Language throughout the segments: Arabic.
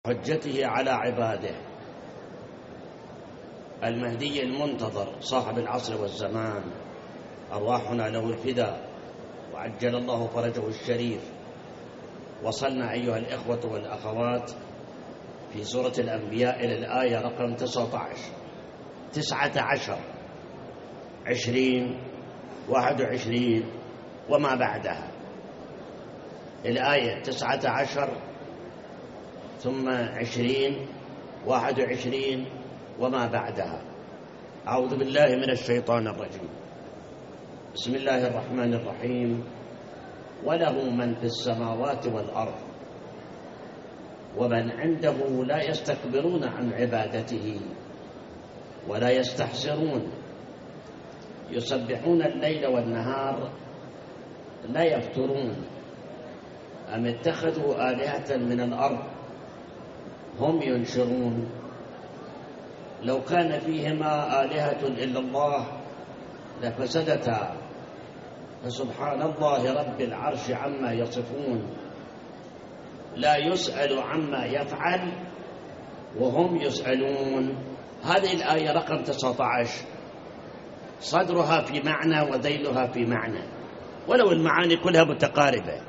حجته على عباده. المهدي المنتظر صاحب العصر والزمان، أرواحنا له الفداء وعجل الله فرجه الشريف. وصلنا أيها الإخوة والأخوات في سورة الأنبياء إلى الآية رقم 19 20 21 وما بعدها. الآية 19 ثم 20 21 وما بعدها. أعوذ بالله من الشيطان الرجيم. بسم الله الرحمن الرحيم. وله من في السماوات والأرض ومن عنده لا يستكبرون عن عبادته ولا يستحسرون يسبحون الليل والنهار لا يفترون أم اتخذوا آلهة من الأرض هم ينشرون لو كان فيهما آلهة إلا الله لفسدتا فسبحان الله رب العرش عما يصفون لا يسأل عما يفعل وهم يسألون. هذه الآية رقم 19 صدرها في معنى وذيلها في معنى، ولو المعاني كلها متقاربة.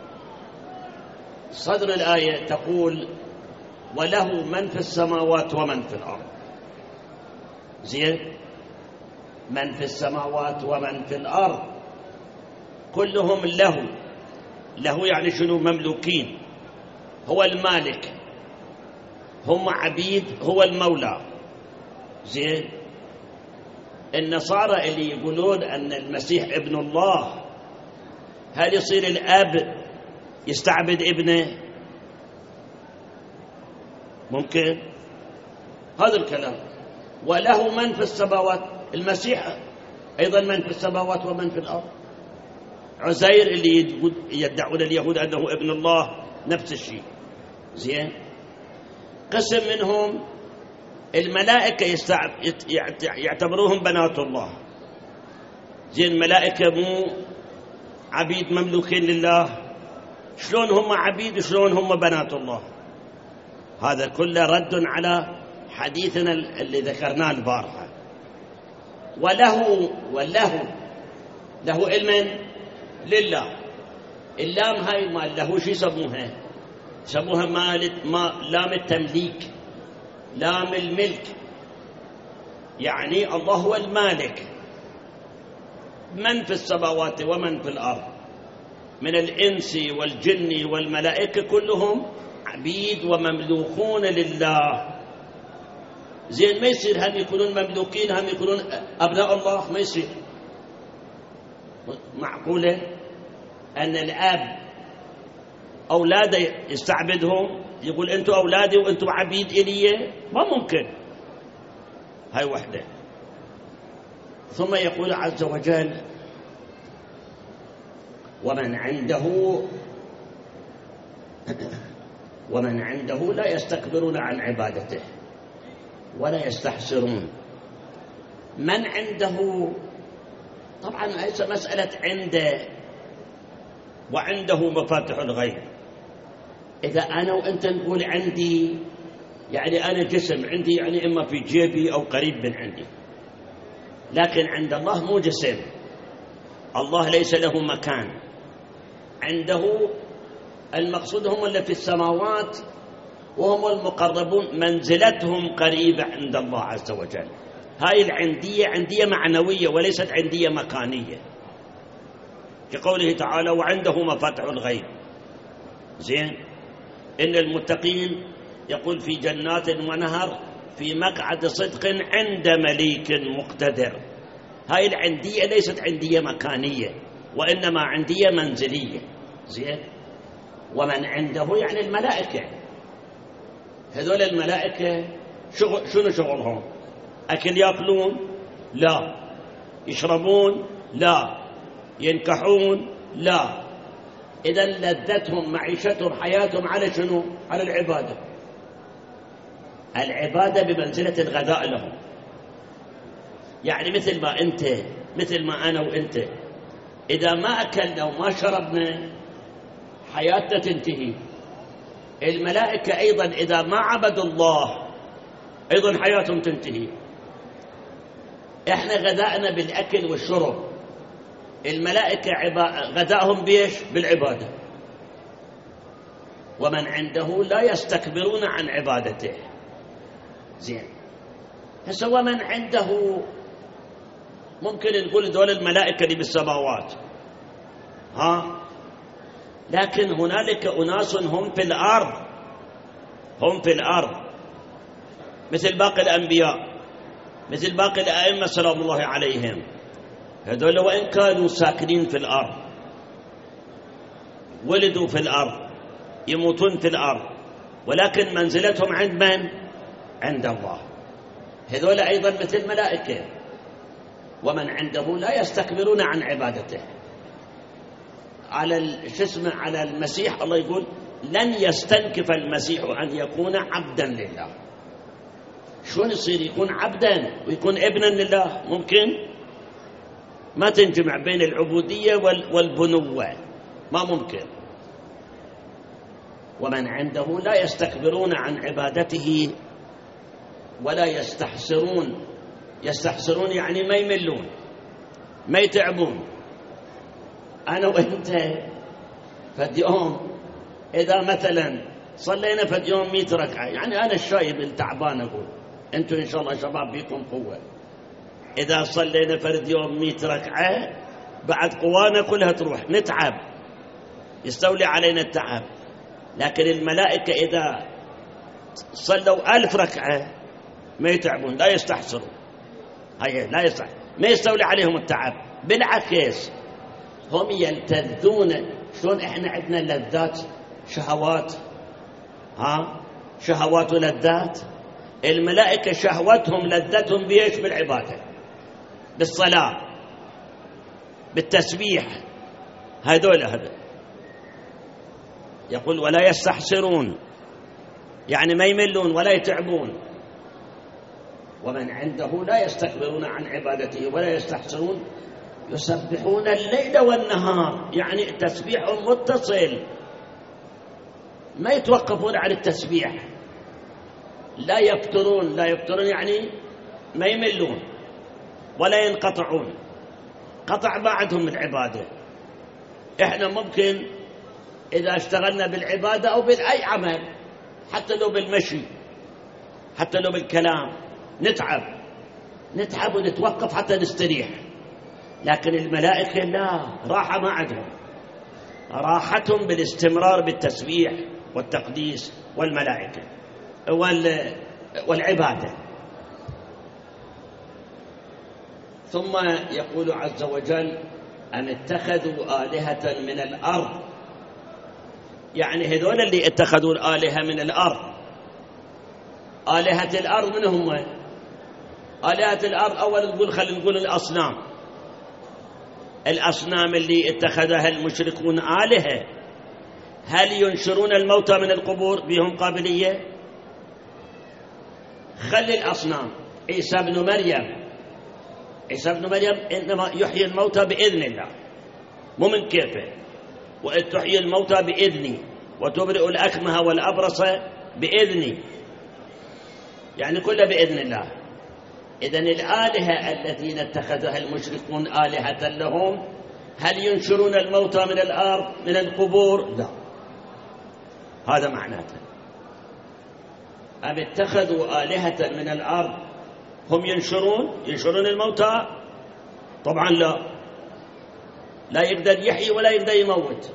صدر الآية تقول وله من في السماوات ومن في الأرض. زين، من في السماوات ومن في الأرض كلهم له يعني شنو؟ مملوكين، هو المالك، هم عبيد، هو المولى. زين، النصارى اللي يقولون أن المسيح ابن الله، هل يصير الأب يستعبد ابنه؟ ممكن هذا الكلام. وله من في السماوات، المسيح أيضا من في السماوات ومن في الأرض. عزير اللي يدعون اليهود أنه ابن الله نفس الشيء. زين، قسم منهم الملائكة يعتبروهم بنات الله. زين، الملائكة مو عبيد مملوكين لله؟ شلون هم عبيد وشلون هم بنات الله؟ هذا كله رد على حديثنا اللي ذكرناه البارحة. له علم لله. اللام هاي مال له شو يسموها؟ يسموها لام التمليك، لام الملك. يعني الله هو المالك. من في السماوات ومن في الأرض من الإنس والجن والملائكة كلهم عبيد ومملوكون لله. زين، ما يصير هم يكونون مملوكين هم يكونون أبناء الله، ما يصير. معقولة أن الأب أولاده يستعبدهم، يقول أنتم أولادي وأنتم عبيد إلي؟ ما ممكن. هاي وحدة. ثم يقول عز وجل ومن عنده لا يستكبرون عن عبادته ولا يستحسرون. من عنده طبعا ليس مسألة عنده وعنده مفاتح الغيب. إذا أنا وأنت نقول عندي، يعني أنا جسم عندي، يعني إما في جيبي أو قريب من عندي. لكن عند الله مو جسم، الله ليس له مكان. عنده المقصود هم اللي في السماوات وهم المقربون، منزلتهم قريبة عند الله عز وجل. هاي العندية عندية معنوية وليست عندية مكانية، كقوله تعالى وعنده مفاتح الغيب. زين، إن المتقين يقول في جنات ونهر في مقعد صدق عند مليك مقتدر. هاي العندية ليست عندية مكانية وإنما عندية منزلية. زين، ومن عنده يعني الملائكة. هذول الملائكة شنو شغلهم؟ أكل يأكلون؟ لا. يشربون؟ لا. ينكحون؟ لا. إذن لذتهم معيشتهم حياتهم على شنو؟ على العبادة. العبادة بمنزلة الغذاء لهم. يعني مثل ما أنا وأنت إذا ما أكلنا وما شربنا حياتنا تنتهي. الملائكة أيضا إذا ما عبدوا الله أيضا حياتهم تنتهي. إحنا غذاءنا بالأكل والشرب، الملائكة غذاءهم بيش؟ بالعبادة. ومن عنده لا يستكبرون عن عبادته. زين، هسه ومن عنده ممكن نقول دول الملائكة اللي بالسماوات، لكن هنالك أناس هم في الأرض، هم في الأرض مثل باقي الأنبياء، مثل باقي الأئمة سلام الله عليهم. هذول وإن كانوا ساكنين في الأرض، ولدوا في الأرض، يموتون في الأرض، ولكن منزلتهم عند من؟ عند الله. هذول أيضا مثل الملائكة. ومن عنده لا يستكبرون عن عبادته. على المسيح الله يقول لن يستنكف المسيح أن يكون عبدا لله. شلون يصير يكون عبدا ويكون ابنا لله؟ ممكن؟ ما تنجمع بين العبودية والبنوة، ما ممكن. ومن عنده لا يستكبرون عن عبادته ولا يستحسرون. يستحسرون يعني ما يملون، ما يتعبون. أنا وإنت فد يوم إذا مثلا صلينا فد يوم 100 ركعة، يعني أنا الشايب التعبان أقول، أنتم إن شاء الله شباب بيكم قوة. إذا صلينا فرد يوم 100 ركعة بعد قوانا كلها تروح، نتعب، يستولي علينا التعب. لكن الملائكة إذا صلوا 1000 ركعة ما يتعبون، لا يستحسرون. هاي لا يستحسرون، ما يستولي عليهم التعب، بالعكس هم يلتذون. شلون إحنا عندنا لذات شهوات، شهوات ولذات، الملائكة شهوتهم لذتهم بيش؟ بالعبادة، بالصلاة، بالتسبيح. هذا يقول ولا يستحسرون، يعني ما يملون ولا يتعبون. ومن عنده لا يستكبرون عن عبادته ولا يستحسرون يسبحون الليل والنهار، يعني تسبيح متصل، ما يتوقفون عن التسبيح، لا يفترون. لا يفترون يعني ما يملون ولا ينقطعون، قطع ما عندهم العبادة. إحنا ممكن إذا اشتغلنا بالعبادة أو بالأي عمل، حتى لو بالمشي، حتى لو بالكلام، نتعب ونتوقف حتى نستريح. لكن الملائكة لا، راحة ما عندهم، راحتهم بالاستمرار بالتسبيح والتقديس والملائكة والعبادة. ثم يقول عز وجل أن اتخذوا آلهة من الأرض، يعني هذول اللي اتخذوا الآلهة من الأرض. آلهة الأرض من هم؟ آلهة الأرض أولا نقول خلينا نقول الأصنام. الأصنام اللي اتخذها المشركون آلهة، هل ينشرون الموتى من القبور؟ بهم قابلية؟ خلي الأصنام. عيسى بن مريم إنما يحيي الموتى بإذن الله، مو من كيفه. وإذ تحيي الموتى بإذني وتبرئ الأكمه والأبرص بإذني، يعني كله بإذن الله. إذن الآلهة الذين اتخذها المشركون آلهة لهم، هل ينشرون الموتى من الأرض من القبور؟ لا، هذا معناته. أم اتخذوا آلهة من الأرض هم ينشرون الموتى؟ طبعا لا يقدر يحيي ولا يقدر يموت.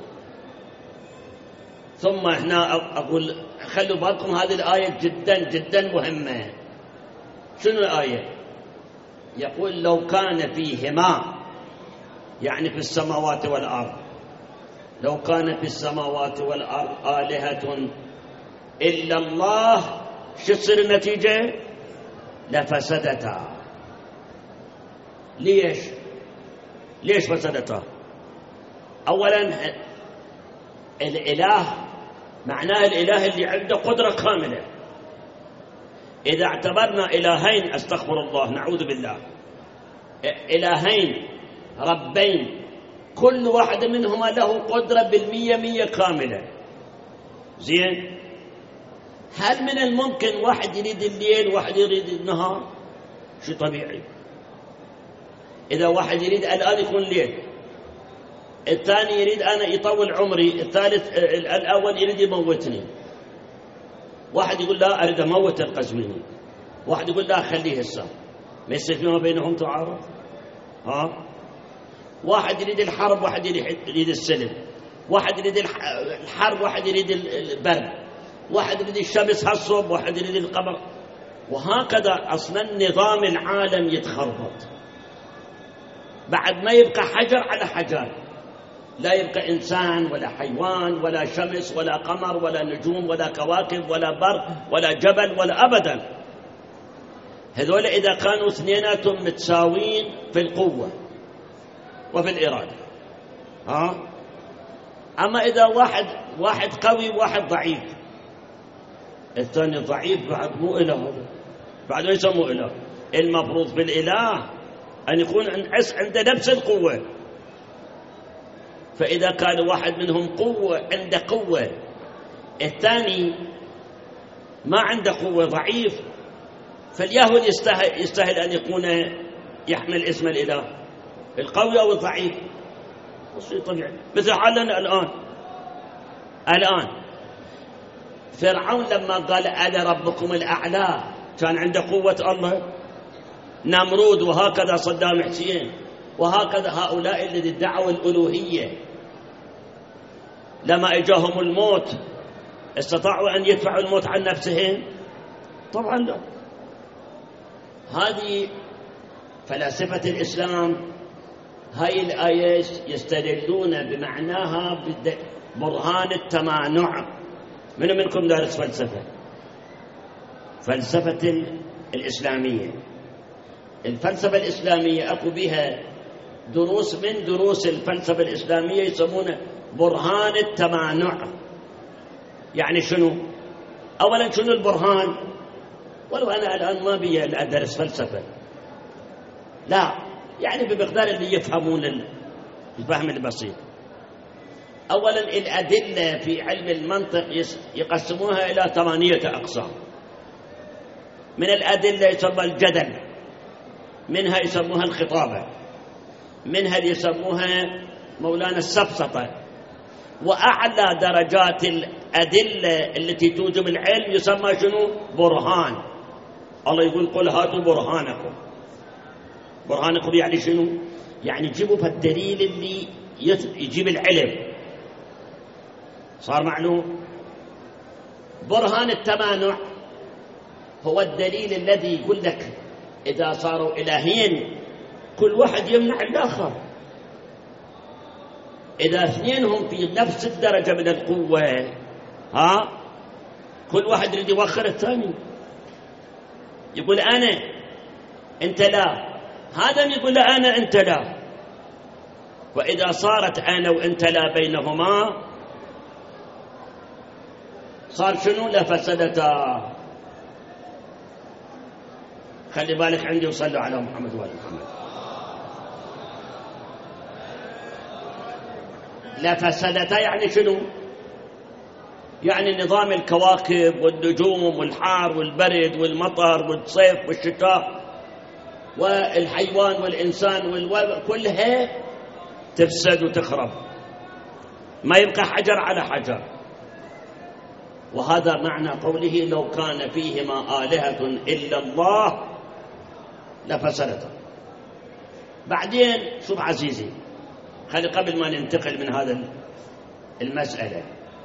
ثم هنا أقول خلوا بالكم، هذه الآية جدا جدا مهمة. شنو الآية؟ يقول لو كان فيهما، يعني في السماوات والأرض، لو كان في السماوات والأرض آلهة إلا الله، شو تصير النتيجة؟ لفسدتا. ليش فسدتا؟ أولا الإله معناه الإله اللي عنده قدرة كاملة. إذا اعتبرنا إلهين، أستغفر الله، نعوذ بالله، إلهين ربين، كل واحد منهما له قدرة 100% كاملة، زين، هل من الممكن واحد يريد الليل وواحد يريد النهار؟ شيء طبيعي. إذا واحد يريد الآن يكون ليل، الثاني يريد أنا يطول عمري، الثالث الأول يريد يموتني. واحد يقول لا أريد أموت القزويني، واحد يقول لا خليه هسه، ما يصير فيما بينهم تعارض. واحد يريد الحرب، واحد يريد السلم، واحد يريد الحرب، واحد يريد البرد، واحد يريد الشمس هالصوب، واحد يريد القمر، وهكذا. أصلا نظام العالم يتخربط، بعد ما يبقى حجر على حجر، لا يبقى إنسان ولا حيوان ولا شمس ولا قمر ولا نجوم ولا كواكب ولا برق ولا جبل ولا أبدا. هذول إذا كانوا اثنيناتهم متساوين في القوة وفي الإرادة. أما إذا واحد قوي وواحد ضعيف، الثاني ضعيف بعد مو إله، هذا بعد ليس مو إله. المفروض بالإله أن يكون عنده نفس القوة. فإذا كان واحد منهم عنده قوة، الثاني ما عنده قوة، ضعيف، فاليهود يستاهل أن يكون يحمل اسم الإله، القوي أو الضعيف. شيء طبيعي. مثل حالنا الآن فرعون لما قال أنا ربكم الأعلى كان عنده قوة الله. نمرود، وهكذا صدام حسين، وهكذا هؤلاء الذين ادعوا الألوهية لما اجاهم الموت استطاعوا أن يدفعوا الموت عن نفسهم؟ طبعا لا. هذه فلاسفة الإسلام، هاي الآيات يستدلون بمعناها برهان التمانع. من منكم دارس فلسفة الإسلامية؟ الفلسفة الإسلامية أكو بها دروس من دروس الفلسفة الإسلامية يسمونه برهان التمانع. يعني شنو؟ أولا شنو البرهان؟ ولو أنا الآن ما بي أدرس فلسفة، لا، يعني بمقدار اللي يفهمون الفهم البسيط. أولا الأدلة في علم المنطق يقسموها إلى 8 أقسام. من الأدلة يسمى الجدل، منها يسموها الخطابة، منها يسموها مولانا السفسطة، وأعلى درجات الأدلة التي توجب العلم يسمى شنو؟ برهان. الله يقول قل هاتوا برهانكم. برهانكم يعني شنو؟ يعني جيبوا فالدليل اللي يجيب العلم. صار معلوم؟ برهان التمانع هو الدليل الذي يقول لك إذا صاروا إلهين كل واحد يمنع الآخر. إذا اثنينهم في نفس الدرجة من القوة، كل واحد يريد يوخر الثاني، يقول أنا أنت لا، هذا يقول أنا أنت لا. وإذا صارت أنا وأنت لا بينهما صار شنو؟ لفسدتا. خلي بالك عندي، وصلوا على محمد وآل محمد. لفسدتا يعني شنو؟ يعني نظام الكواكب والنجوم والحار والبرد والمطر والصيف والشتاء والحيوان والإنسان والوباء كلها تفسد وتخرب، ما يبقى حجر على حجر. وهذا معنى قوله لو كان فيهما آلهة إلا الله لفسدتا. بعدين شوف عزيزي، خلي قبل ما ننتقل من هذا المسألة،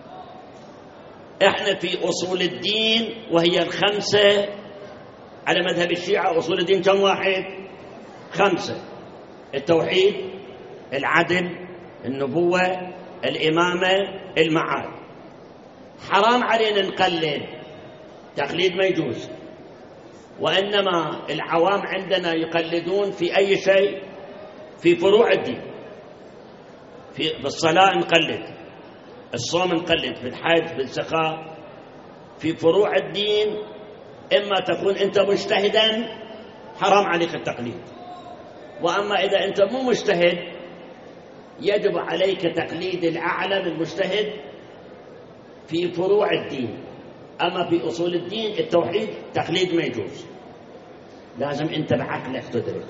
احنا في أصول الدين وهي الخمسة على مذهب الشيعة. أصول الدين كم واحد؟ 5: التوحيد، العدل، النبوة، الإمامة، المعاد. حرام علينا نقلد، تقليد ما يجوز. وإنما العوام عندنا يقلدون في أي شيء، في فروع الدين. في الصلاة نقلد، الصوم نقلد، في الحج، في الزكاة، في فروع الدين. إما تكون أنت مجتهدا حرام عليك التقليد، وأما إذا أنت مو مجتهد يجب عليك تقليد الأعلم المجتهد في فروع الدين. أما في أصول الدين التوحيد تقليد ما يجوز، لازم أنت بعقلك تدرك.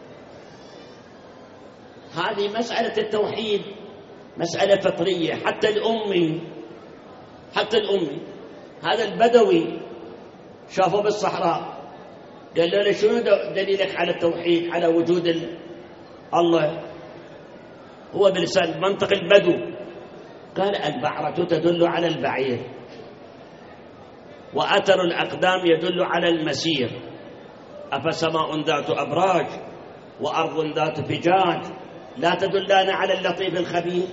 هذه مسألة التوحيد مسألة فطرية. حتى الأمي هذا البدوي شافه بالصحراء قال له شنو دليلك على التوحيد، على وجود الله؟ هو بلسان منطق البدو قال البعرة تدل على البعير، وأثر الأقدام يدل على المسير، أفسماء ذات أبراج وأرض ذات فجاج لا تدلان على اللطيف الخبير.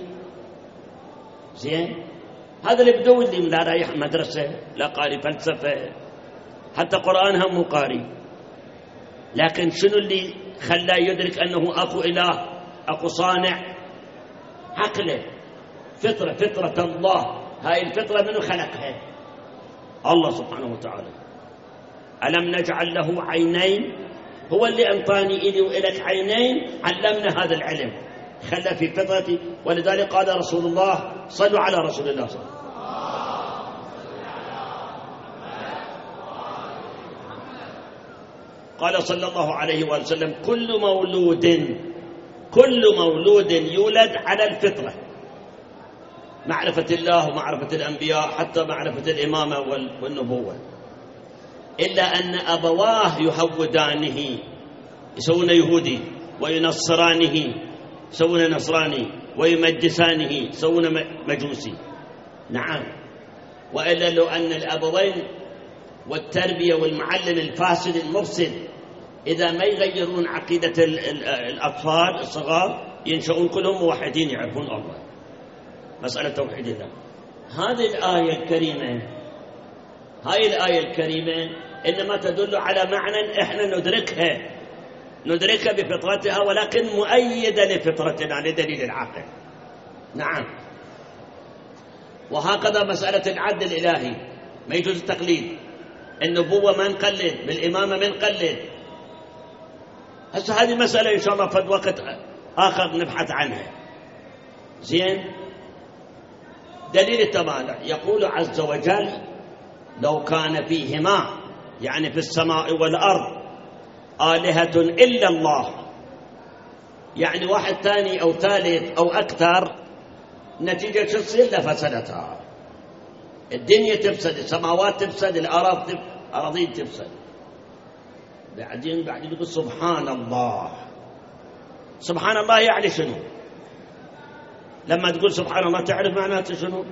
زين، هذا البدو اللي لا رايح مدرسة لا قاري فلسفة حتى قرآن هم مو قاري، لكن شنو اللي خلاه يدرك أنه أخو إله أخو صانع؟ عقله، فطرة الله. هاي الفطرة منو خلقها؟ الله سبحانه وتعالى. ألم نجعل له عينين؟ هو اللي أنطاني إلي وإلك عينين، علمنا هذا العلم، خلى في فطرتي. ولذلك قال رسول الله صلوا على رسول الله صلى الله عليه وسلم قال صلى الله عليه وسلم كل مولود يولد على الفطرة، معرفة الله ومعرفة الأنبياء حتى معرفة الإمامة والنبوة، إلا أن أبواه يهودانه يسوون يهودي، وينصرانه يسوون نصراني، ويمجسانه يسوون مجوسي. نعم، وإلا لو أن الأبوين والتربية والمعلم الفاسد المفسد إذا ما يغيرون عقيدة الأطفال الصغار ينشؤون كلهم موحدين يعرفون الله. مسألة توحيد الله. هذه الآية الكريمة إنما تدل على معنى إحنا ندركها بفطرتها، ولكن مؤيدة لفطرتنا لدليل العقل. نعم، وهكذا مسألة العدل الإلهي ما يجوز التقليد. النبوة ما نقلد، بالإمامة ما نقلد. هسه هذه مسألة إن شاء الله في وقت آخر نبحث عنها. زين، دليل التمالع يقول عز وجل لو كان فيهما، يعني في السماء والأرض، آلهة إلا الله، يعني واحد ثاني أو ثالث أو أكثر، نتيجة شو تصير؟ لفسدتها الدنيا، تفسد السماوات، تفسد الأراضين تفسد. بعدين يقول سبحان الله. سبحان الله يعني شنو؟ لما تقول سبحان الله تعرف معناته شنو؟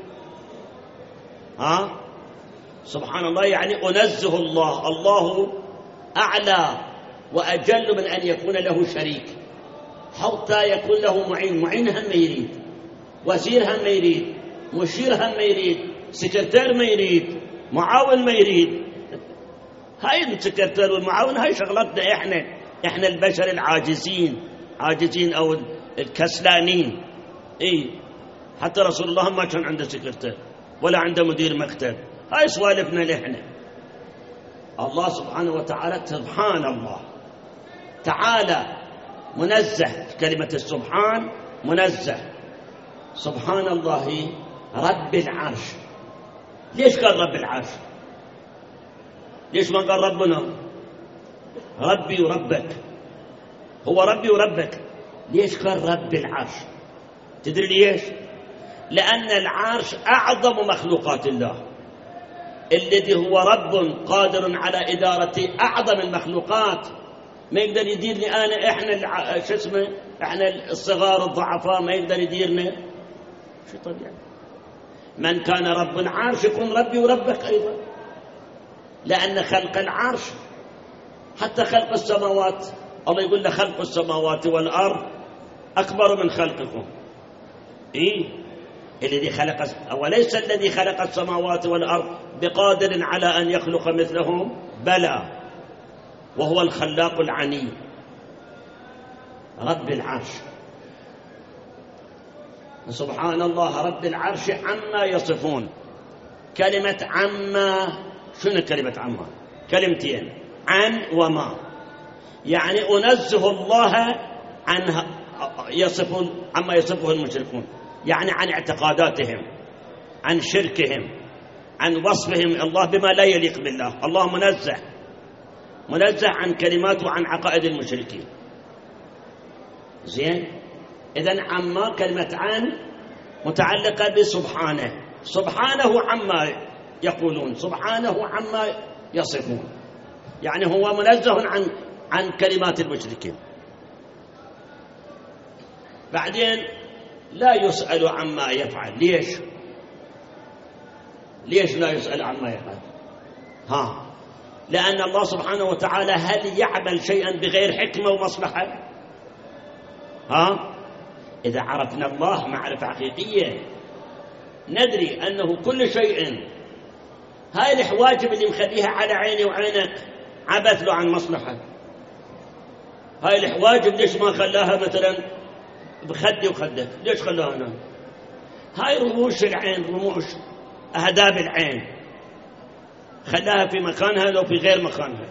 سبحان الله يعني أنزه الله، الله أعلى وأجل من أن يكون له شريك، حتى يكون له معين هم ما يريد، وزير هم ما يريد، مشير هم ما يريد، سكرتير ما يريد، معاون ما يريد. هاي السكرتير والمعاون هاي شغلتنا احنا البشر العاجزين او الكسلانين. حتى رسول الله ما كان عنده سكرتير ولا عنده مدير مكتب. هاي سوالفنا لإحنا. الله سبحانه وتعالى سبحان الله تعالى منزه، كلمة السبحان منزه. سبحان الله رب العرش. ليش قال رب العرش؟ ليش ما قال ربنا؟ ربي وربك، هو ربي وربك. ليش قال رب العرش؟ تدري ليش؟ لأن العرش أعظم مخلوقات الله، الذي هو رب قادر على إدارة أعظم المخلوقات. ما يقدر يديرني أنا، إحنا الصغار الضعفاء ما يقدر يديرنا. شو طبيعي؟ من كان رب العرش يكون ربي وربك أيضا، لأن خلق العرش حتى خلق السماوات، الله يقول له خلق السماوات والأرض أكبر من خلقكم. الذي خلق، وليس الذي خلق السماوات والأرض بقادر على أن يخلق مثلهم، بلى، وهو الخلاق العليم رب العرش. سبحان الله رب العرش عما يصفون. كلمة عما، شنو كلمة عما؟ كلمتين، عن وما، يعني أنزه الله عن عما يصفه المشركون، يعني عن اعتقاداتهم، عن شركهم، عن وصفهم الله بما لا يليق بالله. الله منزه عن كلمات وعن عقائد المشركين. زين، إذن عما كلمة عن متعلقة بسبحانه، سبحانه عما يقولون، سبحانه عما يصفون، يعني هو منزه عن كلمات المشركين. بعدين لا يسأل عما يفعل. ليش لا يسأل عما يفعل؟ لأن الله سبحانه وتعالى هل يعمل شيئا بغير حكمة ومصلحة؟ إذا عرفنا الله معرفة حقيقية ندري أنه كل شيء، هاي الحواجب اللي مخليها على عيني وعينك عبث له عن مصلحة. هاي الحواجب ليش ما خلاها مثلا بخدي وخدك؟ ليش خلاها هنا؟ هاي رموش العين، رموش أهداب العين، خلاها في مكانها لو في غير مكانها.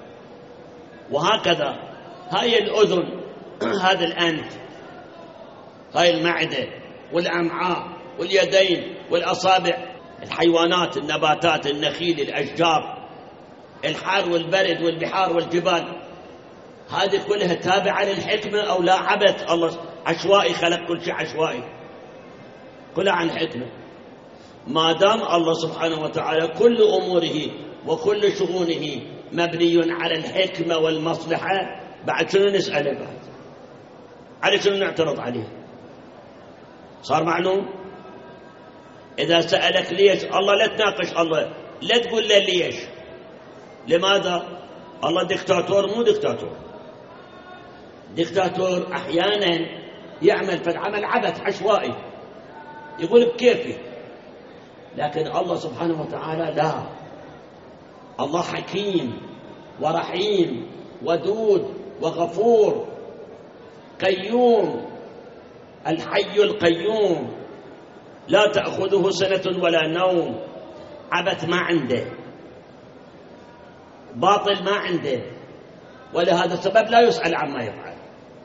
وهكذا هاي الأذن، هذا الأنف، هاي المعدة والأمعاء واليدين والأصابع، الحيوانات، النباتات، النخيل، الأشجار، الحار والبرد والبحار والجبال، هذه كلها تابعة للحكمة أو لا؟ عبث. الله عشوائي، خلق كل شيء عشوائي، كلها عن حكمة. ما دام الله سبحانه وتعالى كل أموره وكل شؤونه مبني على الحكمة والمصلحة، بعد شنو نسأله؟ بعد على شنو نعترض عليه؟ صار معلوم؟ إذا سألك ليش، الله لا تناقش الله، لا تقول له ليش. لماذا؟ الله دكتاتور مو دكتاتور. دكتاتور أحيانا يعمل فالعمل عبث عشوائي، يقول بكيفي. لكن الله سبحانه وتعالى لا، الله حكيم ورحيم ودود وغفور قيوم، الحي القيوم، لا تأخذه سنة ولا نوم، عبث ما عنده، باطل ما عنده، ولهذا السبب لا يسأل عما يفعل.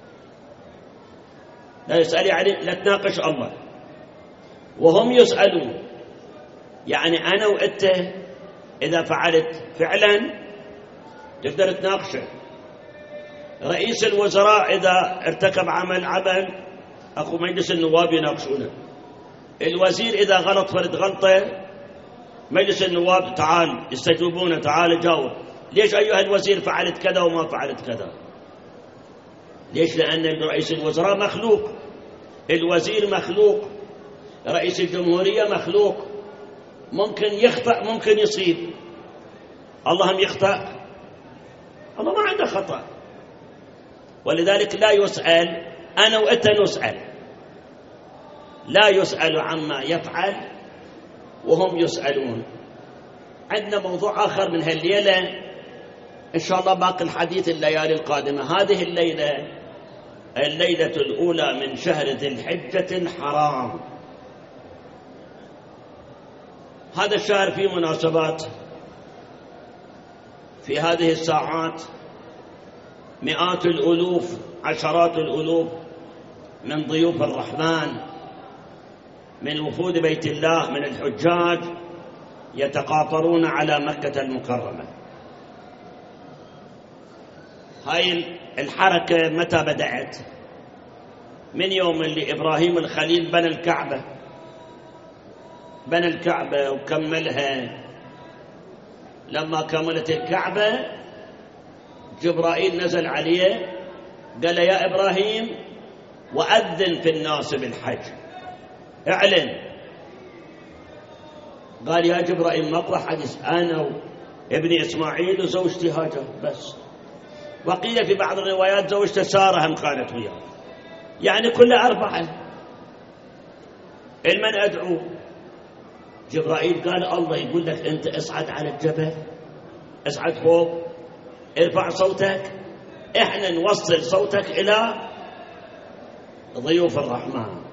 لا يسأل يعني لا تناقش الله، وهم يسألون. يعني أنا وأنت إذا فعلت فعلا تقدر تناقشه. رئيس الوزراء إذا ارتكب عمل أخو مجلس النواب يناقشونه. الوزير إذا غلط فرد غلطة مجلس النواب تعال يستجوبونه، تعال جاوب ليش أيها الوزير فعلت كذا وما فعلت كذا. ليش؟ لأن رئيس الوزراء مخلوق، الوزير مخلوق، رئيس الجمهورية مخلوق، ممكن يخطأ ممكن يصيب. الله هم يخطأ؟ الله ما عنده خطأ. ولذلك لا يسأل. أنا وأنت نسأل، لا يسأل عما يفعل وهم يسألون. عندنا موضوع آخر من هالليلة إن شاء الله، باقي الحديث الليالي القادمة. هذه الليلة الأولى من شهر ذي الحجة حرام. هذا الشهر فيه مناسبات. في هذه الساعات مئات الألوف، عشرات الألوف من ضيوف الرحمن، من وفود بيت الله، من الحجاج يتقاطرون على مكة المكرمة. هاي الحركة متى بدأت؟ من يوم اللي إبراهيم الخليل بنى الكعبة وكملها. لما كملت الكعبة جبرائيل نزل عليه قال يا إبراهيم وأذن في الناس بالحج، اعلن. قال يا جبرائيل ماكو حديث، أنا وابني إسماعيل وزوجتي هاجر بس. وقيل في بعض الروايات زوجته سارة هم كانت وياه، يعني كل 4. المن أدعو؟ جبرائيل قال الله يقول لك أنت اصعد على الجبل، اصعد فوق، ارفع صوتك، احنا نوصل صوتك إلى ضيوف الرحمن.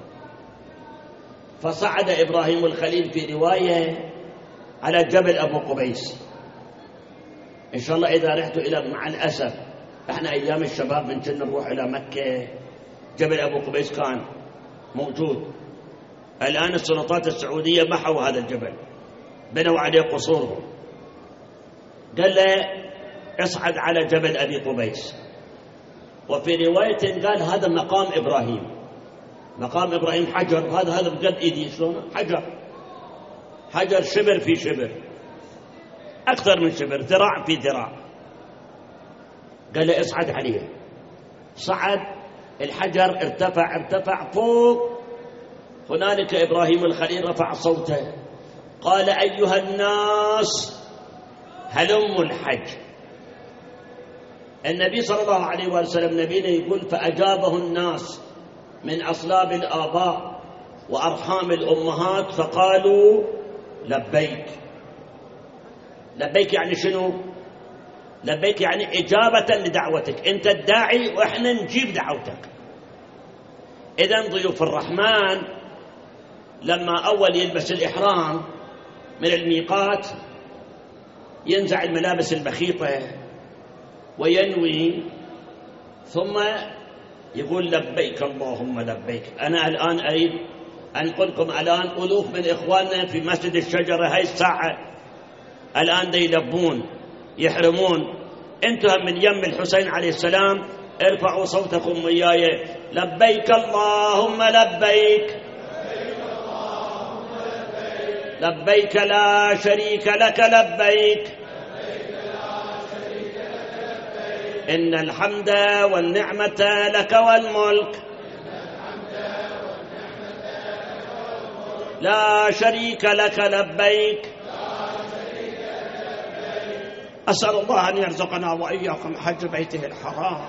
فصعد إبراهيم الخليل في رواية على جبل أبو قبيس. إن شاء الله إذا رحتوا إلى، مع الأسف احنا أيام الشباب من كنا نروح إلى مكة، جبل أبو قبيس كان موجود. الآن السلطات السعودية محوا هذا الجبل، بنوا عليه قصورهم. قال له اصعد على جبل أبي قبيس. وفي رواية قال هذا مقام إبراهيم. مقام إبراهيم حجر، هذا بقد إيدي، شلون حجر شبر في شبر، أكثر من شبر، ذراع في ذراع. قال له اصعد عليه. صعد الحجر، ارتفع فوق. هنالك إبراهيم الخليل رفع صوته قال أيها الناس هلموا الحج. النبي صلى الله عليه وسلم نبينا يقول فأجابه الناس من أصلاب الآباء وأرحام الأمهات فقالوا لبيك. لبيك يعني شنو؟ لبيك يعني إجابة لدعوتك، أنت الداعي وإحنا نجيب دعوتك. إذن ضيوف الرحمن لما أول يلبس الإحرام من الميقات ينزع الملابس البخيطة وينوي، ثم يقول لبيك اللهم لبيك. أنا الآن أريد أنقلكم الآن ألوف من إخواننا في مسجد الشجرة هاي الساعة الآن دي يلبون يحرمون. أنتم من يم الحسين عليه السلام ارفعوا صوتكم وياي لبيك اللهم لبيك لبيك لا شريك لك لبيك إن الحمد والنعمة لك والملك لا شريك لك لبيك. أسأل الله أن يرزقنا وإياكم حج بيته الحرام.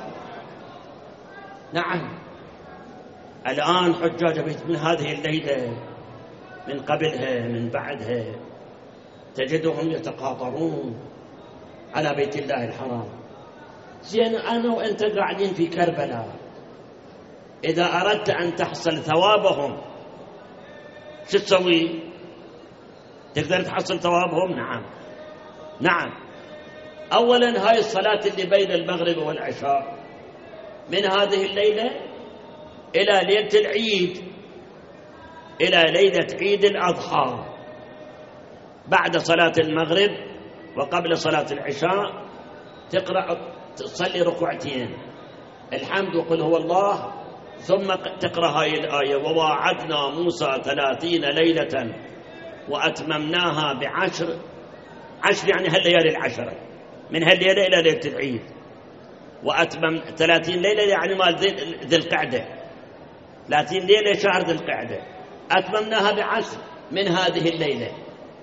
نعم الآن حجاج بيت من هذه الليلة من قبلها من بعدها تجدهم يتقاطرون على بيت الله الحرام. زين أنا وأنت قاعدين في كربلاء، إذا أردت أن تحصل ثوابهم شو تسوي؟ تقدر تحصل ثوابهم؟ نعم. أولا هاي الصلاة اللي بين المغرب والعشاء من هذه الليلة إلى ليلة العيد، إلى ليلة عيد الأضحى، بعد صلاة المغرب وقبل صلاة العشاء تصلي ركعتين الحمد وقل هو الله، ثم تقرأ هاي الآية وواعدنا موسى 30 ليلة وأتممناها بعشر. عشر يعني هالليالي العشرة من هالليلة إلى ليلة العيد. وأتمم 30 ليلة يعني مال ذي القعدة، 30 ليلة شهر ذي القعدة، أتممناها بعشر من هذه الليلة.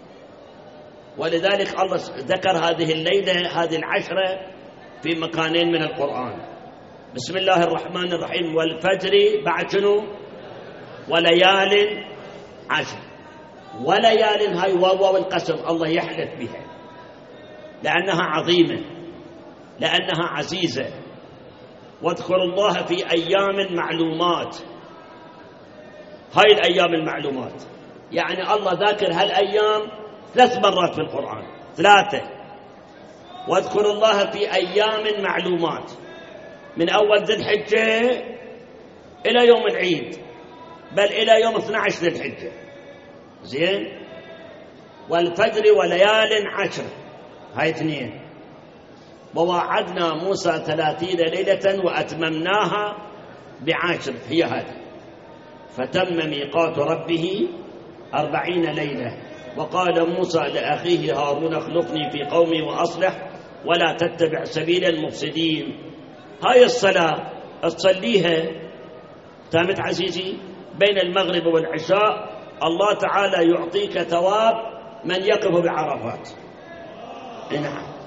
ولذلك الله ذكر هذه الليلة هذه العشرة في مكانين من القرآن. بسم الله الرحمن الرحيم والفجر بعد شنو؟ وليال عشر. وليال هاي واو القسم الله يحلف بها لأنها عظيمة لأنها عزيزة. واذكروا الله في أيام معلومات. هاي الأيام المعلومات يعني الله ذاكر هالأيام 3 مرات في القرآن، 3. واذكروا الله في أيام معلومات من أول ذي الحجة إلى يوم العيد، بل إلى يوم 12 ذي الحجة. زين. والفجر وليال عشر هاي 2. وواعدنا موسى 30 ليلة وأتممناها بعشر هي هذا. فتم ميقات ربه 40 ليلة. وقال موسى لأخيه هارون اخلفني في قومي وأصلح ولا تتبع سبيل المفسدين. هاي الصلاة تصليها تامت عزيزي بين المغرب والعشاء الله تعالى يعطيك ثواب من يقف بعرفات. نعم.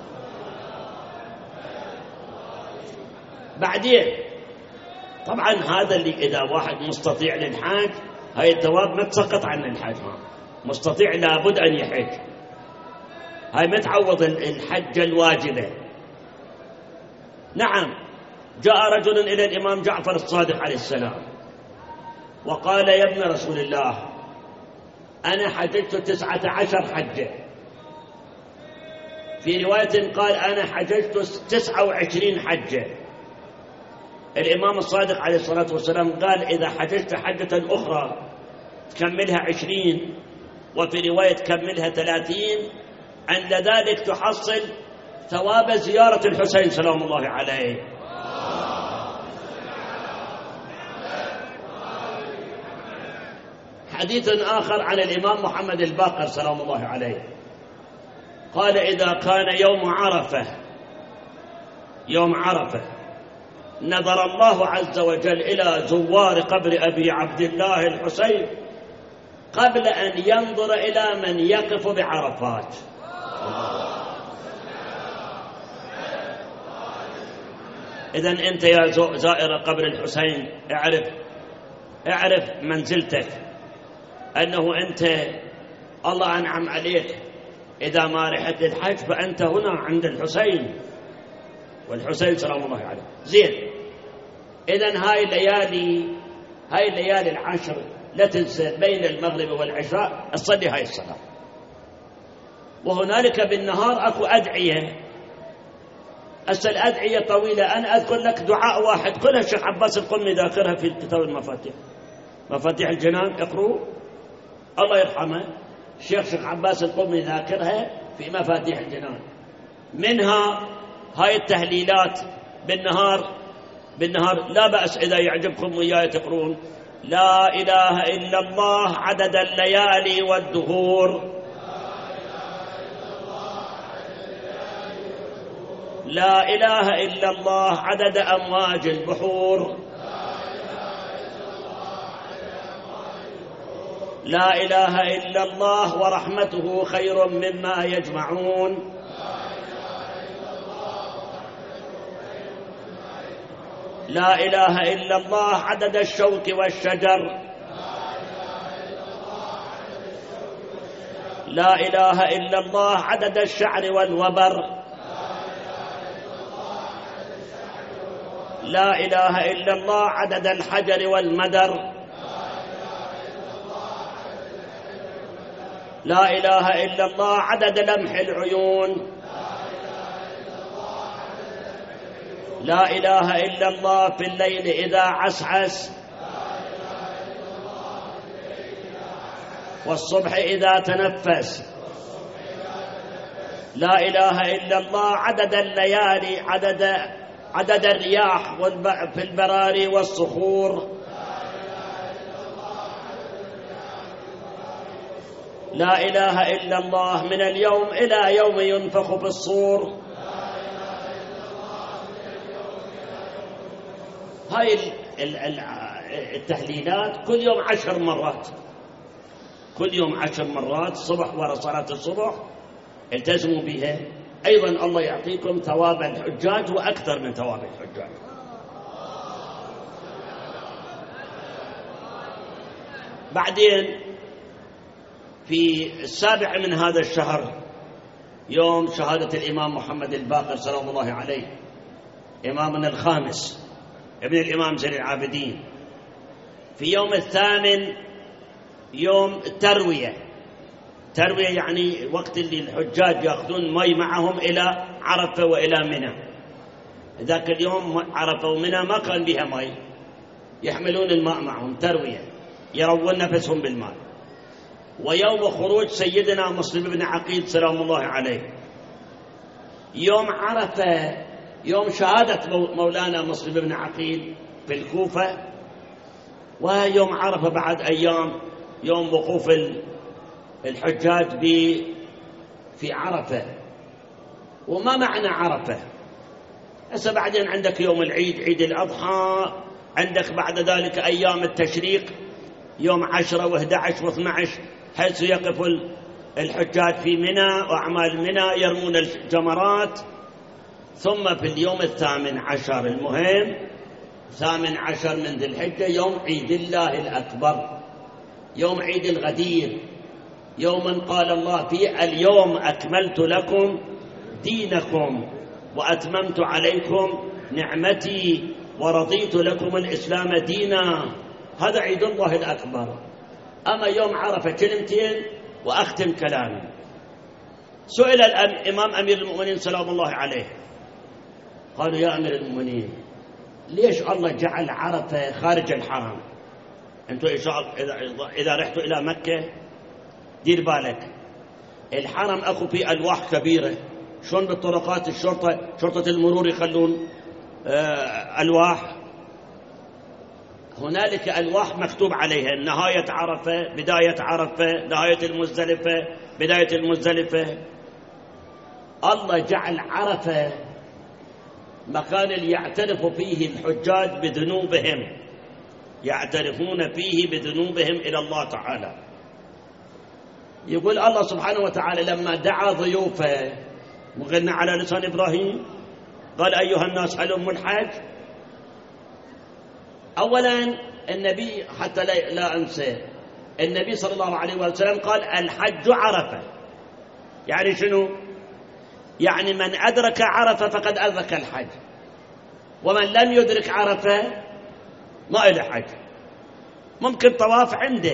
بعدين طبعا هذا اللي إذا واحد مستطيع للحاج هاي الثواب ما تسقط عن الحاج، مستطيع لابد أن يحج، هاي ما تعوض الحجة الواجبة. نعم. جاء رجل إلى الإمام جعفر الصادق عليه السلام وقال يا ابن رسول الله أنا حججت 19 حجة. في رواية قال أنا حججت 29 حجة. الإمام الصادق عليه الصلاة والسلام قال إذا حججت حجة أخرى تكملها 20 وفي رواية كملها 30. عند ذلك تحصل ثواب زيارة الحسين سلام الله عليه. حديث آخر عن الإمام محمد الباقر سلام الله عليه قال: إذا كان يوم عرفة نظر الله عز وجل إلى زوار قبر أبي عبد الله الحسين قبل أن ينظر إلى من يقف بعرفات. إذن أنت يا زائر قبر الحسين اعرف منزلتك، أنه أنت الله أنعم عليك. إذا ما رحت للحج فأنت هنا عند الحسين، والحسين سلام الله عليه. زين، إذن هاي الليالي العشر لا تنسى بين المغرب والعشاء تصلي هاي الصلاة. وهنالك بالنهار أكو أدعية، أسأل أدعية طويلة. أنا أذكر لك دعاء واحد كلها الشيخ عباس القمي ذاكرها في كتاب المفاتيح، مفاتيح الجنان، اقروا الله يرحمه الشيخ عباس القمي ذاكرها في مفاتيح الجنان. منها هاي التهليلات بالنهار لا بأس إذا يعجبكم وياي تقرون: لا إله إلا الله عدد الليالي والدهور، لا إله إلا الله عدد أمواج البحور، لا إله إلا الله ورحمته خير مما يجمعون، لا إله إلا الله عدد الشوك والشجر، لا إله إلا الله عدد الشعر والوبر، لا إله إلا الله عدد الحجر والمدر، لا إله إلا الله عدد لمح العيون، لا إله إلا الله في الليل إذا عسعس، والصبح إذا تنفس، لا إله إلا الله عدد الليالي عدد الرياح في البراري والصخور، لا إله إلا الله من اليوم إلى يوم ينفخ في الصور. هاي التهليلات كل يوم 10 مرات، كل يوم 10 مرات صبح وراء صلاة الصبح التزموا بها. أيضا الله يعطيكم ثواب الحجاج وأكثر من ثواب الحجاج. بعدين في 7 من هذا الشهر يوم شهادة الإمام محمد الباقر سلام الله عليه، إمامنا الخامس ابن الإمام زين العابدين. في يوم 8 يوم التروية يعني وقت اللي الحجاج يأخذون مي معهم إلى عرفة وإلى منى. ذاك اليوم عرفة ومنى ما كان بها مي، يحملون الماء معهم تروية، يروون نفسهم بالماء. ويوم خروج سيدنا مسلم بن عقيل سلام الله عليه. يوم عرفة يوم شهادة مولانا مسلم بن عقيل في الكوفة. ويوم عرفة بعد أيام يوم وقوف الحجاج في عرفة. وما معنى عرفة؟ هسه بعدين عندك يوم العيد، عيد الأضحى، عندك بعد ذلك أيام التشريق يوم 10 و11 و12 حيث يقف الحجاج في منى وأعمال منى يرمون الجمرات. ثم في اليوم 18 المهم 18 من ذي الحجة يوم عيد الله الأكبر، يوم عيد الغدير، يوم قال الله فيه: اليوم أكملت لكم دينكم وأتممت عليكم نعمتي ورضيت لكم الإسلام دينا. هذا عيد الله الأكبر. أما يوم عرفة كلمتين وأختم كلامي. سئل الإمام أمير المؤمنين سلام الله عليه، قالوا: يا أمير المؤمنين، ليش الله جعل عرفة خارج الحرم؟ أنتم إذا رحتوا إلى مكة دير بالك، الحرم أخو فيه ألواح كبيرة، شلون بالطرقات شرطة المرور يخلون ألواح؟ هنالك ألواح مكتوب عليها نهاية عرفة، بداية عرفة، نهاية المزدلفة، بداية المزدلفة. الله جعل عرفة مكان اللي يعترف فيه الحجاج بذنوبهم، يعترفون فيه بذنوبهم إلى الله تعالى. يقول الله سبحانه وتعالى لما دعا ضيوفه وغنى على لسان إبراهيم قال أيها الناس هلموا الحج. أولا النبي حتى لا أنسى، النبي صلى الله عليه وسلم قال الحج عرفة. يعني شنو؟ يعني من أدرك عرفة فقد أدرك الحج، ومن لم يدرك عرفة ما إله حج. ممكن طواف عنده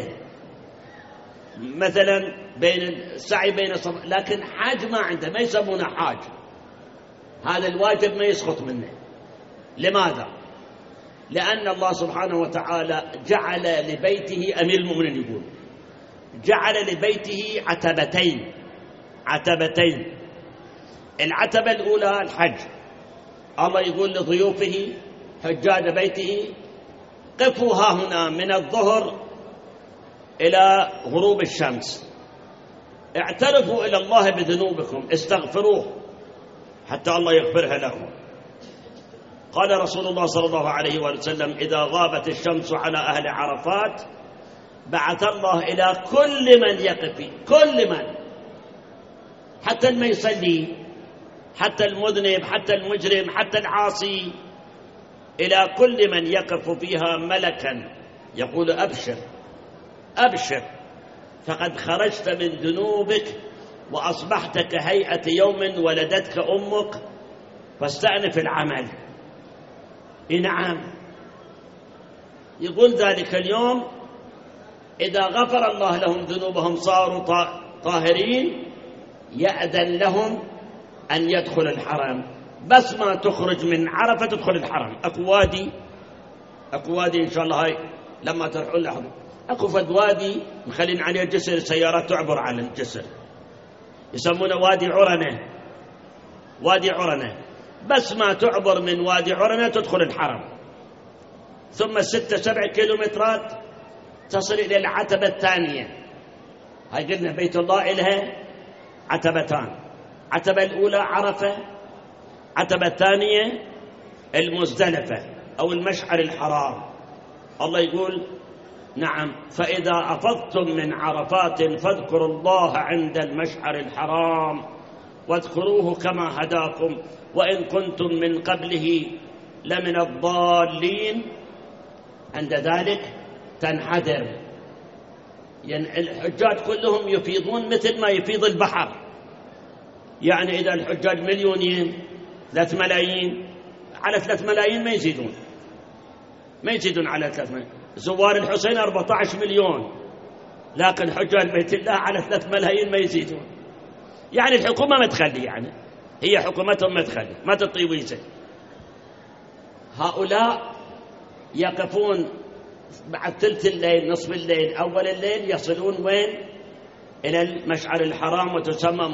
مثلا بين السعي بين الصف، لكن حاج ما عنده، ما يسمونه حاج. هذا الواجب ما يسقط منه. لماذا؟ لأن الله سبحانه وتعالى جعل لبيته، أمير المؤمنين يقول جعل لبيته عتبتين. العتبة الأولى الحج. الله يقول لضيوفه حجاج بيته قفوا ها هنا من الظهر إلى غروب الشمس، اعترفوا إلى الله بذنوبكم، استغفروه حتى الله يغفرها لكم. قال رسول الله صلى الله عليه وسلم إذا غابت الشمس على أهل عرفات بعث الله إلى كل من يقف، كل من، حتى ما يصلي، حتى المذنب، حتى المجرم، حتى العاصي، إلى كل من يقف فيها ملكا يقول أبشر أبشر فقد خرجت من ذنوبك وأصبحت كهيئة يوم ولدتك أمك فاستأنف العمل. نعم، يقول ذلك اليوم إذا غفر الله لهم ذنوبهم صاروا طاهرين، يأذن لهم أن يدخل الحرم، بس ما تخرج من عرفة تدخل الحرم. أكو وادي إن شاء الله هاي لما تروحون لحظة، أكو فد وادي مخلين عليه جسر، السيارات تعبر على الجسر، يسمونه وادي عرنة. بس ما تعبر من وادي عرنة تدخل الحرم، ثم 6-7 كيلومترات تصل إلى العتبة الثانية. هاي قلنا بيت الله إلها عتبتان، عتبة الأولى عرفة، عتبة الثانية المزدلفة أو المشعر الحرام. الله يقول نعم فإذا أفضتم من عرفات فاذكروا الله عند المشعر الحرام واذكروه كما هداكم وإن كنتم من قبله لمن الضالين. عند ذلك تنحدر، يعني الحجاج كلهم يفيضون مثل ما يفيض البحر. يعني إذا الحجاج 2 ملايين، على 3 ملايين ما يزيدون على 3 ملايين. زوار الحسين 14 مليون، لكن حجاج بيت الله على 3 ملايين ما يزيدون. يعني الحكومة ما تخلي، يعني هي حكومتهم ما تخلي، ما تطي ويزة. هؤلاء يقفون بعد ثلث الليل، نصف الليل، أول الليل، يصلون وين؟ إلى المشعر الحرام وتسمى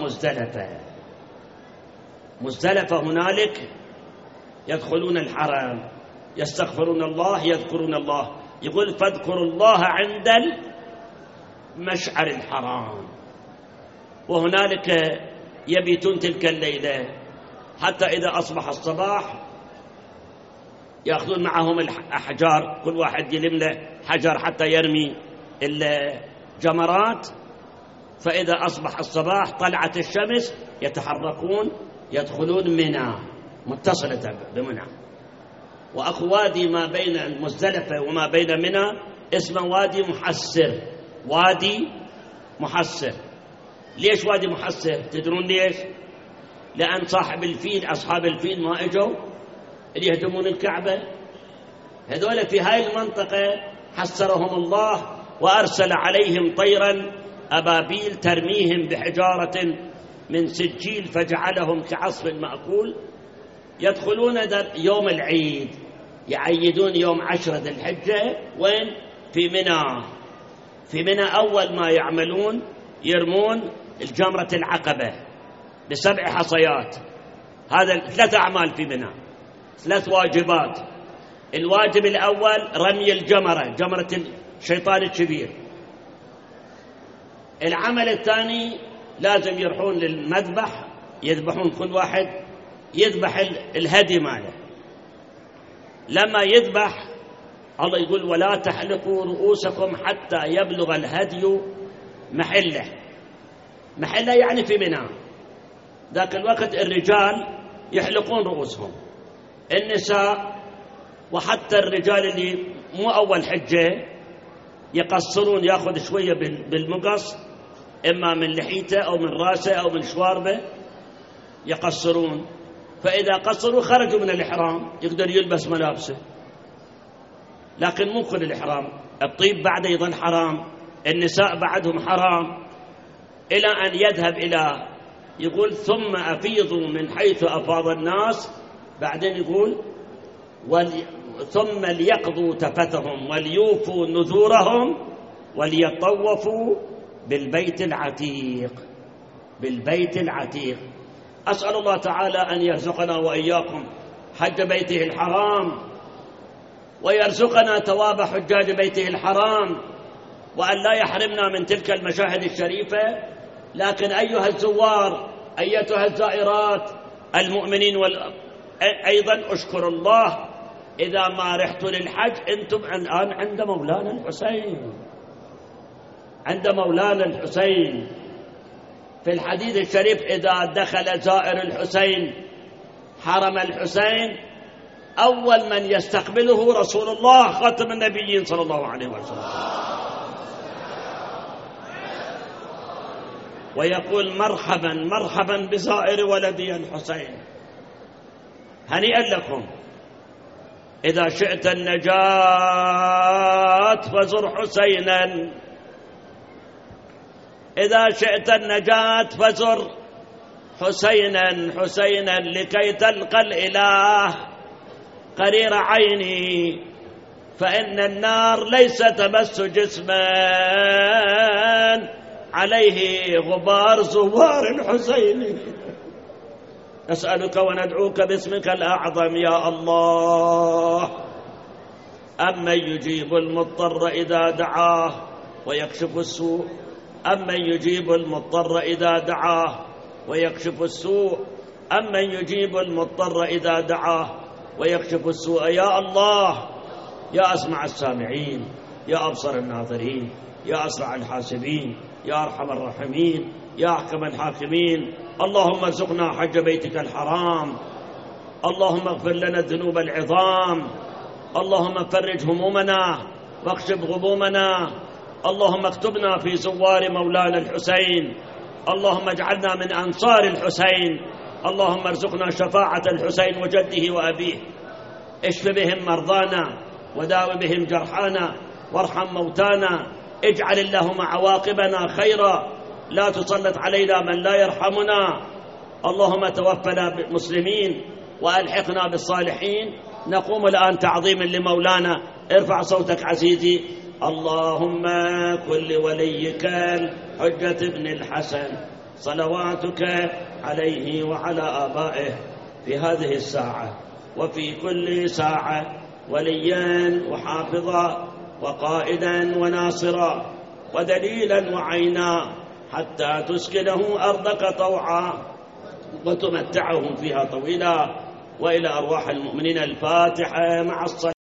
مزدلفة. هنالك يدخلون الحرم، يستغفرون الله، يذكرون الله. يقول فاذكروا الله عند المشعر الحرام، وهنالك يبيتون تلك الليلة حتى إذا أصبح الصباح يأخذون معهم الأحجار، كل واحد يلم له حجر حتى يرمي الجمرات. فإذا أصبح الصباح طلعت الشمس يتحركون يدخلون منى، متصلة بمنى. وأخو وادي ما بين المزدلفة وما بين منى اسمه وادي محسر. ليش وادي محسر؟ تدرون ليش؟ لأن أصحاب الفيل ما اجوا اللي يهدمون الكعبة، هذول في هاي المنطقة حسرهم الله وأرسل عليهم طيرا أبابيل ترميهم بحجارة من سجيل فجعلهم كعصف مأكول. يدخلون يوم العيد، يعيدون يوم 10 ذي الحجة. وين؟ في منى. أول ما يعملون يرمون الجمرة العقبة ب7 حصيات. هذا 3 أعمال في منى، 3 واجبات. الواجب الأول رمي الجمرة، جمرة الشيطان الكبير. العمل الثاني لازم يروحون للمذبح، يذبحون كل واحد يذبح الهدي ماله. لما يذبح الله يقول ولا تحلقوا رؤوسكم حتى يبلغ الهدي محله. محله يعني في منى. ذاك الوقت الرجال يحلقون رؤوسهم، النساء وحتى الرجال اللي مو أول حجة يقصرون، يأخذ شوية بالمقص، إما من لحيته أو من راسه أو من شواربه يقصرون. فإذا قصروا خرجوا من الإحرام، يقدر يلبس ملابسه. لكن مو كل الإحرام، الطيب بعد يظل حرام، النساء بعدهم حرام، إلى أن يذهب إلى يقول ثم أفيضوا من حيث أفاض الناس. بعدين يقول ثم ليقضوا تفثهم وليوفوا نذورهم وليطوفوا بالبيت العتيق. بالبيت العتيق. أسأل الله تعالى أن يرزقنا وإياكم حج بيته الحرام، ويرزقنا ثواب حجاج بيته الحرام، وأن لا يحرمنا من تلك المشاهد الشريفة. لكن أيها الزوار، أيتها الزائرات المؤمنين أيضا أشكر الله إذا ما رحتوا للحج أنتم الآن عند مولانا الحسين، عند مولانا الحسين. في الحديث الشريف إذا دخل زائر الحسين حرم الحسين أول من يستقبله رسول الله خاتم النبيين صلى الله عليه وسلم، ويقول مرحبا مرحبا بزائر ولدي الحسين، هنيئا لكم. إذا شئت النجاة فزر حسينا، إذا شئت النجاة فزر حسينا حسينا لكي تلقى الإله قرير عيني، فإن النار ليس تمس جسما عليه غبار زوار الحسين. نسألك وندعوك باسمك الأعظم يا الله، أمن يجيب المضطر إذا دعاه ويكشف السوء، أمن يجيب المضطر إذا دعاه ويكشف السوء، أمن يجيب المضطر إذا دعاه ويكشف السوء. يا الله، يا أسمع السامعين، يا أبصر الناظرين، يا أسرع الحاسبين، يا أرحم الراحمين، يا أحكم الحاكمين. اللهم ارزقنا حج بيتك الحرام، اللهم اغفر لنا الذنوب العظام، اللهم فرج همومنا واكشف غمومنا، اللهم اكتبنا في زوار مولانا الحسين، اللهم اجعلنا من أنصار الحسين، اللهم ارزقنا شفاعة الحسين وجده وأبيه، اشف بهم مرضانا وداو بهم جرحانا وارحم موتانا، اجعل اللهم عواقبنا خيرا، لا تسلط علينا من لا يرحمنا. اللهم توفنا مسلمين وألحقنا بالصالحين. نقوم الآن تعظيما لمولانا. ارفع صوتك عزيزي. اللهم كن لوليك الحجة بن الحسن صلواتك عليه وعلى آبائه في هذه الساعة وفي كل ساعة وليا وحافظا وقائدا وناصرا ودليلا وعينا، حتى تسكنه أرضك طوعا وتمتعهم فيها طويلا. وإلى أرواح المؤمنين الفاتحة مع الصلاة.